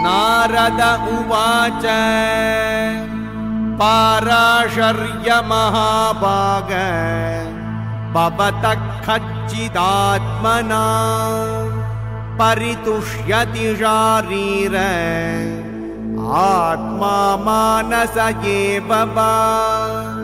नारद उवाच पाराशर्य महाभाग भवतः कच्चिदात्मना परितुष्यति शारीर आत्मा मानस एव वा।